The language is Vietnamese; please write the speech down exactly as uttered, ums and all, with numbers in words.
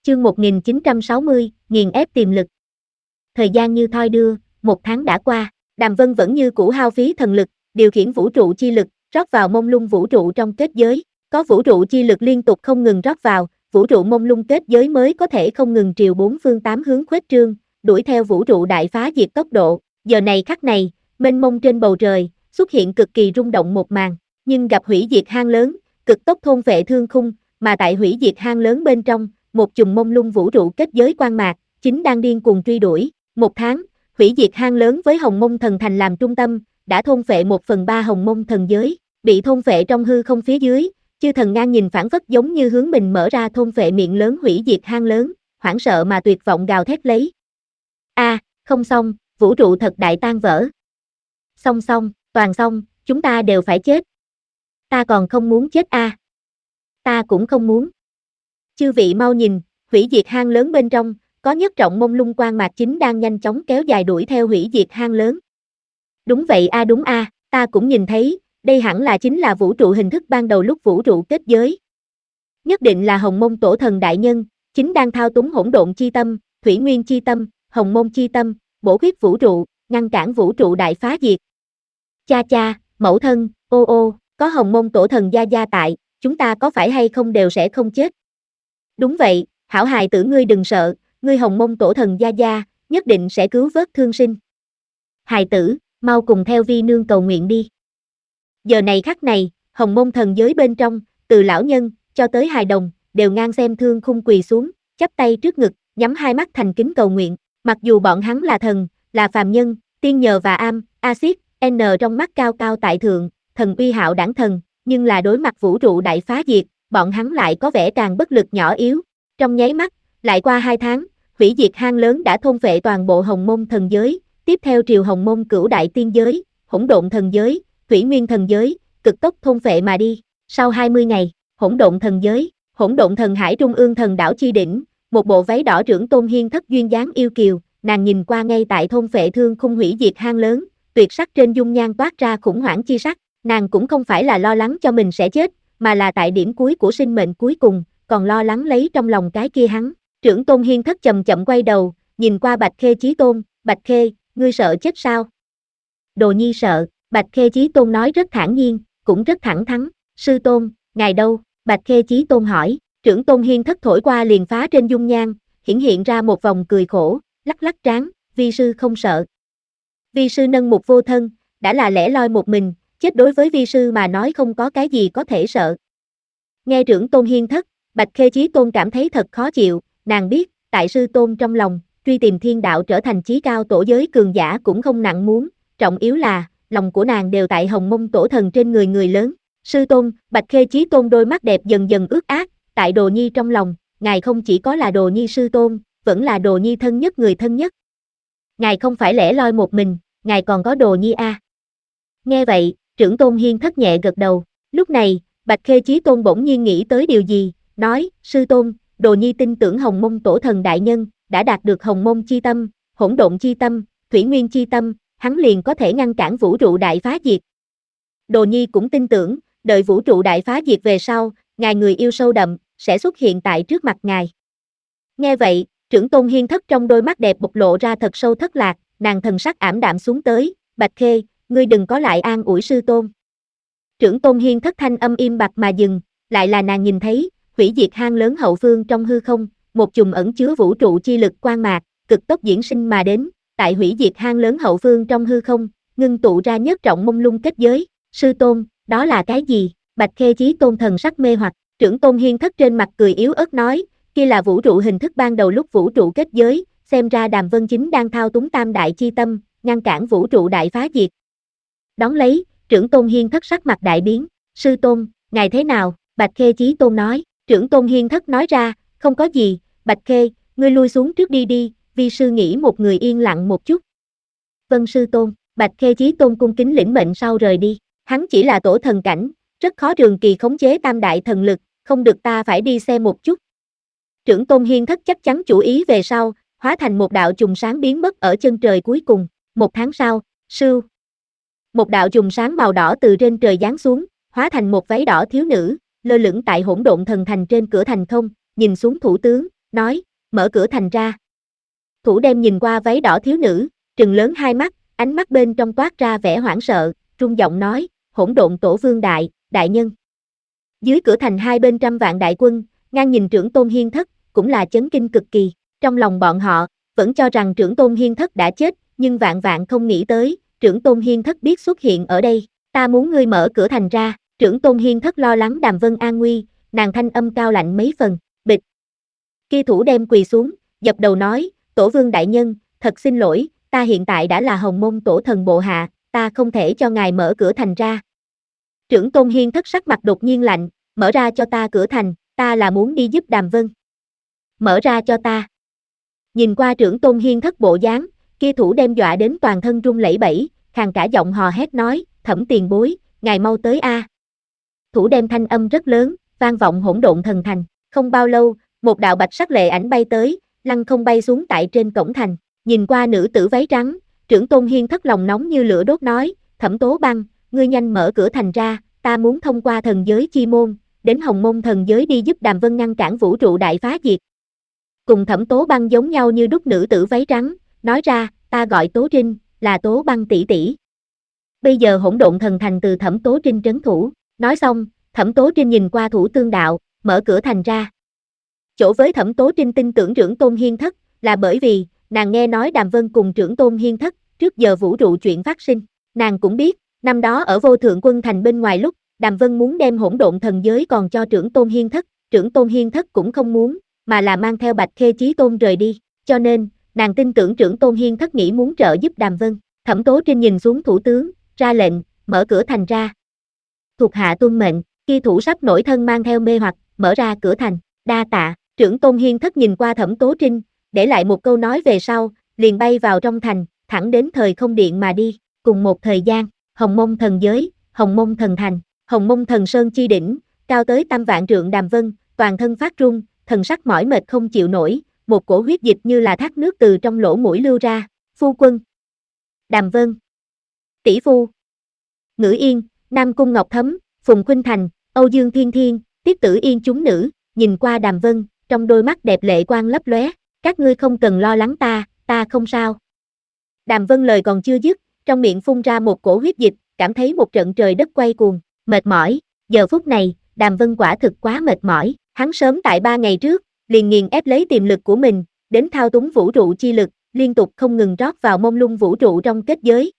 Chương một nghìn chín trăm sáu mươi, nghiền ép tiềm lực. Thời gian như thoi đưa, một tháng đã qua, Đàm Vân vẫn như cũ hao phí thần lực, điều khiển vũ trụ chi lực, rót vào mông lung vũ trụ trong kết giới. Có vũ trụ chi lực liên tục không ngừng rót vào, vũ trụ mông lung kết giới mới có thể không ngừng triều bốn phương tám hướng khuếch trương, đuổi theo vũ trụ đại phá diệt tốc độ. Giờ này khắc này, mênh mông trên bầu trời, xuất hiện cực kỳ rung động một màn, nhưng gặp hủy diệt hang lớn, cực tốc thôn phệ thương khung, mà tại hủy diệt hang lớn bên trong, một chùm mông lung vũ trụ kết giới quang mạc, chính đang điên cuồng truy đuổi. Một tháng, hủy diệt hang lớn với Hồng Mông Thần Thành làm trung tâm, đã thôn phệ một phần ba Hồng Mông Thần Giới, bị thôn phệ trong hư không phía dưới, chư thần ngang nhìn phản phất giống như hướng mình mở ra thôn phệ miệng lớn hủy diệt hang lớn, hoảng sợ mà tuyệt vọng gào thét lấy. A, à, không xong, vũ trụ thật đại tan vỡ. Xong xong, toàn xong, chúng ta đều phải chết. Ta còn không muốn chết a. À. Ta cũng không muốn. Chư vị mau nhìn, hủy diệt hang lớn bên trong, có nhất trọng mông lung quang mạc chính đang nhanh chóng kéo dài đuổi theo hủy diệt hang lớn. Đúng vậy a à, đúng a, à, ta cũng nhìn thấy, đây hẳn là chính là vũ trụ hình thức ban đầu lúc vũ trụ kết giới. Nhất định là Hồng Mông Tổ Thần Đại Nhân, chính đang thao túng hỗn độn chi tâm, thủy nguyên chi tâm, hồng mông chi tâm, bổ khuyết vũ trụ, ngăn cản vũ trụ đại phá diệt. Cha cha, mẫu thân, ô ô, có Hồng Mông Tổ Thần gia gia tại, chúng ta có phải hay không đều sẽ không chết. Đúng vậy, hảo hài tử ngươi đừng sợ, ngươi Hồng Mông Tổ Thần gia gia, nhất định sẽ cứu vớt thương sinh. Hài tử, mau cùng theo vi nương cầu nguyện đi. Giờ này khắc này, Hồng Mông Thần giới bên trong, từ lão nhân, cho tới hài đồng, đều ngang xem thương khung quỳ xuống, chắp tay trước ngực, nhắm hai mắt thành kính cầu nguyện. Mặc dù bọn hắn là thần, là phàm nhân, tiên nhờ và am, axit, n trong mắt cao cao tại thượng, thần uy hạo đẳng thần, nhưng là đối mặt vũ trụ đại phá diệt, bọn hắn lại có vẻ càng bất lực nhỏ yếu. Trong nháy mắt, lại qua hai tháng, hủy diệt hang lớn đã thôn phệ toàn bộ Hồng Mông Thần giới, tiếp theo triều Hồng Mông Cửu Đại Tiên giới, hỗn độn thần giới, thủy nguyên thần giới, cực tốc thôn phệ mà đi. Sau hai mươi ngày, hỗn độn thần giới, hỗn độn thần hải trung ương thần đảo chi đỉnh, một bộ váy đỏ trưởng tôn hiên thất duyên dáng yêu kiều, nàng nhìn qua ngay tại thôn phệ thương khung hủy diệt hang lớn, tuyệt sắc trên dung nhan toát ra khủng hoảng chi sắc, nàng cũng không phải là lo lắng cho mình sẽ chết, mà là tại điểm cuối của sinh mệnh cuối cùng, còn lo lắng lấy trong lòng cái kia hắn. Trưởng tôn hiên thất chậm chậm quay đầu, nhìn qua Bạch Khê Chí Tôn, Bạch Khê, ngươi sợ chết sao? Đồ nhi sợ, Bạch Khê Chí Tôn nói rất thản nhiên, cũng rất thẳng thắn, sư tôn, ngài đâu? Bạch Khê Chí Tôn hỏi, trưởng tôn hiên thất thổi qua liền phá trên dung nhan, hiển hiện ra một vòng cười khổ, lắc lắc trán, vi sư không sợ. Vi sư nâng mục vô thân, đã là lẻ loi một mình, chết đối với vi sư mà nói không có cái gì có thể sợ. Nghe trưởng tôn hiên thất, Bạch Khê Chí Tôn cảm thấy thật khó chịu, nàng biết, tại sư tôn trong lòng, truy tìm thiên đạo trở thành chí cao tổ giới cường giả cũng không nặng muốn, trọng yếu là, lòng của nàng đều tại Hồng Mông Tổ Thần trên người người lớn. Sư tôn, Bạch Khê Chí Tôn đôi mắt đẹp dần dần ướt át, tại Đồ Nhi trong lòng, ngài không chỉ có là Đồ Nhi sư tôn, vẫn là Đồ Nhi thân nhất người thân nhất. Ngài không phải lẻ loi một mình, ngài còn có Đồ Nhi a. À. Nghe vậy, trưởng tôn hiên thất nhẹ gật đầu, lúc này, Bạch Khê Chí Tôn bỗng nhiên nghĩ tới điều gì, nói, sư tôn, Đồ Nhi tin tưởng Hồng Mông Tổ Thần Đại Nhân, đã đạt được Hồng Mông chi tâm, hỗn độn chi tâm, thủy nguyên chi tâm, hắn liền có thể ngăn cản vũ trụ đại phá diệt. Đồ Nhi cũng tin tưởng, đợi vũ trụ đại phá diệt về sau, ngài người yêu sâu đậm, sẽ xuất hiện tại trước mặt ngài. Nghe vậy, trưởng tôn hiên thất trong đôi mắt đẹp bộc lộ ra thật sâu thất lạc, nàng thần sắc ảm đạm xuống tới, Bạch Khê, ngươi đừng có lại an ủi sư tôn. Trưởng tôn hiên thất thanh âm im bặt mà dừng, lại là nàng nhìn thấy, hủy diệt hang lớn hậu phương trong hư không, một chùm ẩn chứa vũ trụ chi lực quang mạc, cực tốc diễn sinh mà đến, tại hủy diệt hang lớn hậu phương trong hư không, ngưng tụ ra nhất trọng mông lung kết giới. Sư tôn, đó là cái gì? Bạch Khê Chí Tôn thần sắc mê hoặc, trưởng tôn hiên thất trên mặt cười yếu ớt nói, kia là vũ trụ hình thức ban đầu lúc vũ trụ kết giới, xem ra Đàm Vân chính đang thao túng tam đại chi tâm, ngăn cản vũ trụ đại phá diệt. Đón lấy, trưởng tôn hiên thất sắc mặt đại biến, sư tôn, ngài thế nào? Bạch Khê Chí Tôn nói, trưởng tôn hiên thất nói ra, không có gì, Bạch Khê, ngươi lui xuống trước đi đi, vi sư nghĩ một người yên lặng một chút. Vâng sư tôn, Bạch Khê Chí Tôn cung kính lĩnh mệnh sau rời đi, hắn chỉ là tổ thần cảnh, rất khó trường kỳ khống chế tam đại thần lực, không được ta phải đi xem một chút. Trưởng tôn hiên thất chắc chắn chủ ý về sau, hóa thành một đạo chùm sáng biến mất ở chân trời cuối cùng, một tháng sau, sưu. Một đạo chùm sáng màu đỏ từ trên trời giáng xuống, hóa thành một váy đỏ thiếu nữ, lơ lửng tại hỗn độn thần thành trên cửa thành không, nhìn xuống thủ tướng, nói, mở cửa thành ra. Thủ đem nhìn qua váy đỏ thiếu nữ, trừng lớn hai mắt, ánh mắt bên trong toát ra vẻ hoảng sợ, run giọng nói, hỗn độn tổ vương đại, đại nhân. Dưới cửa thành hai bên trăm vạn đại quân, ngang nhìn trưởng tôn hiên thất, cũng là chấn kinh cực kỳ. Trong lòng bọn họ, vẫn cho rằng trưởng tôn hiên thất đã chết, nhưng vạn vạn không nghĩ tới, trưởng tôn hiên thất biết xuất hiện ở đây. Ta muốn ngươi mở cửa thành ra, trưởng tôn hiên thất lo lắng Đàm Vân an nguy, nàng thanh âm cao lạnh mấy phần, bịch. Kia thủ đem quỳ xuống, dập đầu nói, tổ vương đại nhân, thật xin lỗi, ta hiện tại đã là hồng môn tổ thần bộ hạ, ta không thể cho ngài mở cửa thành ra. Trưởng tôn hiên thất sắc mặt đột nhiên lạnh, mở ra cho ta cửa thành, ta là muốn đi giúp Đàm Vân. Mở ra cho ta. Nhìn qua trưởng tôn hiên thất bộ dáng, kia thủ đem dọa đến toàn thân run lẩy bẩy, khàn cả giọng hò hét nói, Thẩm tiền bối, ngài mau tới a. Thủ đem thanh âm rất lớn, vang vọng hỗn độn thần thành, không bao lâu, một đạo bạch sắc lệ ảnh bay tới, lăng không bay xuống tại trên cổng thành, nhìn qua nữ tử váy trắng, trưởng tôn hiên thất lòng nóng như lửa đốt nói, Thẩm Tố Băng, ngươi nhanh mở cửa thành ra, ta muốn thông qua thần giới chi môn, đến hồng môn thần giới đi giúp Đàm Vân ngăn cản vũ trụ đại phá diệt. Cùng Thẩm Tố Băng giống nhau như đúc nữ tử váy trắng, nói ra, ta gọi Tố Trinh, là Tố Băng tỷ tỷ. Bây giờ hỗn độn thần thành từ Thẩm Tố Trinh trấn thủ, nói xong, Thẩm Tố Trinh nhìn qua thủ tương đạo, mở cửa thành ra. Chỗ với Thẩm Tố Trinh tin tưởng trưởng tôn hiên thất, là bởi vì, nàng nghe nói Đàm Vân cùng trưởng tôn hiên thất, trước giờ vũ trụ chuyện phát sinh, nàng cũng biết, năm đó ở vô thượng quân thành bên ngoài lúc, Đàm Vân muốn đem hỗn độn thần giới còn cho trưởng tôn hiên thất, trưởng tôn hiên thất cũng không muốn, mà là mang theo Bạch Khê Chí Tôn rời đi, cho nên, nàng tin tưởng trưởng tôn hiên thất nghĩ muốn trợ giúp Đàm Vân. Thẩm Tố Trinh nhìn xuống thủ tướng, ra lệnh, mở cửa thành ra. Thuộc hạ tuân mệnh, kia thủ sắp nổi thân mang theo mê hoặc, mở ra cửa thành, đa tạ, trưởng tôn hiên thất nhìn qua Thẩm Tố Trinh, để lại một câu nói về sau, liền bay vào trong thành, thẳng đến thời không điện mà đi, cùng một thời gian, hồng mông thần giới, hồng mông thần thành, hồng mông thần sơn chi đỉnh, cao tới tam vạn trượng Đàm Vân, toàn thân phát run, thần sắc mỏi mệt không chịu nổi, một cổ huyết dịch như là thác nước từ trong lỗ mũi lưu ra, phu quân. Đàm Vân. Tỷ phu. Ngữ Yên, Nam Cung Ngọc Thấm, Phùng Khuynh Thành, Âu Dương Thiên Thiên, Tiết Tử Yên chúng nữ, nhìn qua Đàm Vân, trong đôi mắt đẹp lệ quang lấp lóe, các ngươi không cần lo lắng ta, ta không sao. Đàm Vân lời còn chưa dứt, trong miệng phun ra một cổ huyết dịch, cảm thấy một trận trời đất quay cuồng, mệt mỏi, giờ phút này, Đàm Vân quả thực quá mệt mỏi, hắn sớm tại ba ngày trước, liền nghiền ép lấy tiềm lực của mình, đến thao túng vũ trụ chi lực, liên tục không ngừng rót vào mông lung vũ trụ trong kết giới,